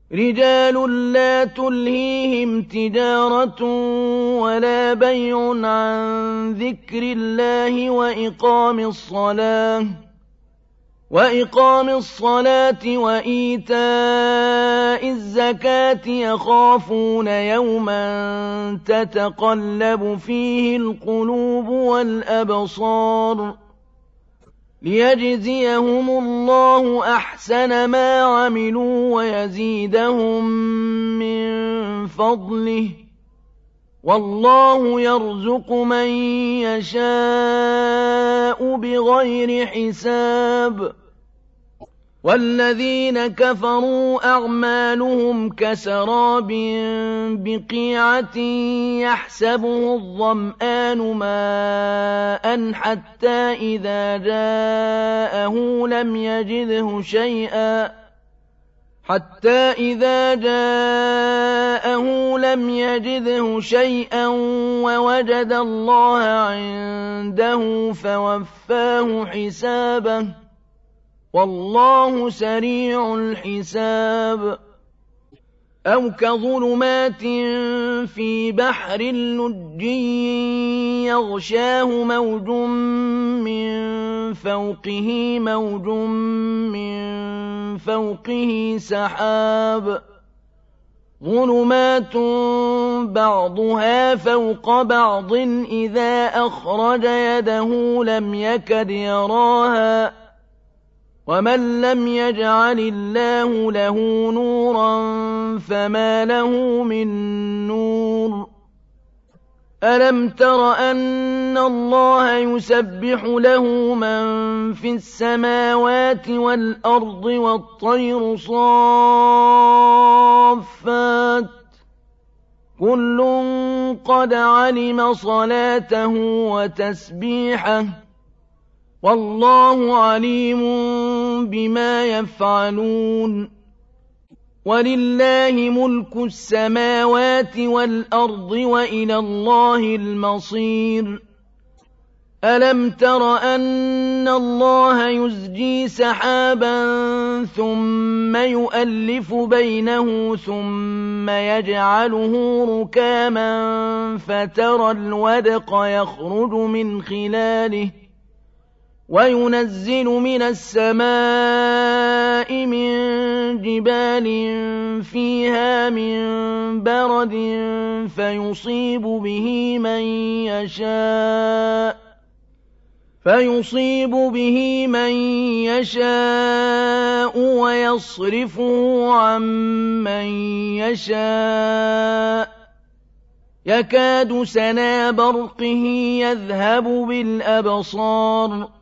رِجَالٌ لَّا تُلْهِيهِمْ تِجَارَةٌ وَلَا بَيْعٌ عَن ذِكْرِ اللَّهِ وَإِقَامِ الصَّلَاةِ وَإِيتَاءِ الزَّكَاةِ يَخَافُونَ يَوْمًا تَتَقَلَّبُ فِيهِ الْقُلُوبُ وَالْأَبْصَارُ لِيَجْزِيَهُمُ اللَّهُ أَحْسَنَ مَا عَمِلُوا وَيَزِيدَهُم مِّن فَضْلِهِ ۗ وَاللَّهُ يَرْزُقُ مَن يَشَاءُ بِغَيْرِ حِسَابٍ. وَالَّذِينَ كَفَرُوا أَعْمَالُهُمْ كَسَرَابٍ بِقِيعَةٍ يَحْسَبُهُ الظَّمْآنُ مَاءً حَتَّىٰ إِذَا جَاءَهُ لَمْ يَجِدْهُ شَيْئًا وَوَجَدَ اللَّهَ عِندَهُ فَوَفَّاهُ حِسَابَهُ ۗ وَاللَّهُ سَرِيعُ الْحِسَابِ. أَوْ كَظُلُمَاتٍ فِي بَحْرٍ لُّجِّيٍّ يَغْشَاهُ مَوْجٌ مِّن فَوْقِهِ مَوْجٌ مِّن فَوْقِهِ سَحَابٌ ۚ ظُلُمَاتٌ بَعْضُهَا فَوْقَ بَعْضٍ إِذَا أَخْرَجَ يَدَهُ لَمْ يَكَدْ يَرَاهَا ۗ وَمَن لَّمْ يَجْعَلِ اللَّهُ لَهُ نُورًا فَمَا لَهُ مِن نُّورٍ. أَلَمْ تَرَ أَنَّ اللَّهَ يُسَبِّحُ لَهُ مَن فِي السَّمَاوَاتِ وَالْأَرْضِ وَالطَّيْرُ صَافَّاتٍ ۖ كُلٌّ قَدْ عَلِمَ صَلَاتَهُ وَتَسْبِيحَهُ ۗ وَاللَّهُ عَلِيمٌ بِمَا يَفْعَلُونَ. وَلِلَّهِ مُلْكُ السَّمَاوَاتِ وَالْأَرْضِ وَإِلَى اللَّهِ الْمَصِيرُ. أَلَمْ تَرَ أَنَّ اللَّهَ يُزْجِي سَحَابًا ثُمَّ يُؤَلِّفُ بَيْنَهُ ثُمَّ يَجْعَلُهُ رُكَامًا فَتَرَى الْوَدْقَ يَخْرُجُ مِنْ خِلَالِهِ وَيُنَزِّلُ مِنَ السَّمَاءِ مِن جِبَالٍ فِيهَا مِن بَرَدٍ فَيُصِيبُ بِهِ مَن يَشَاءُ وَيَصْرِفُهُ عَن مَّن يَشَاءُ يَكَادُ سَنَا بَرْقِهِ يَذْهَبُ بِالْأَبْصَارِ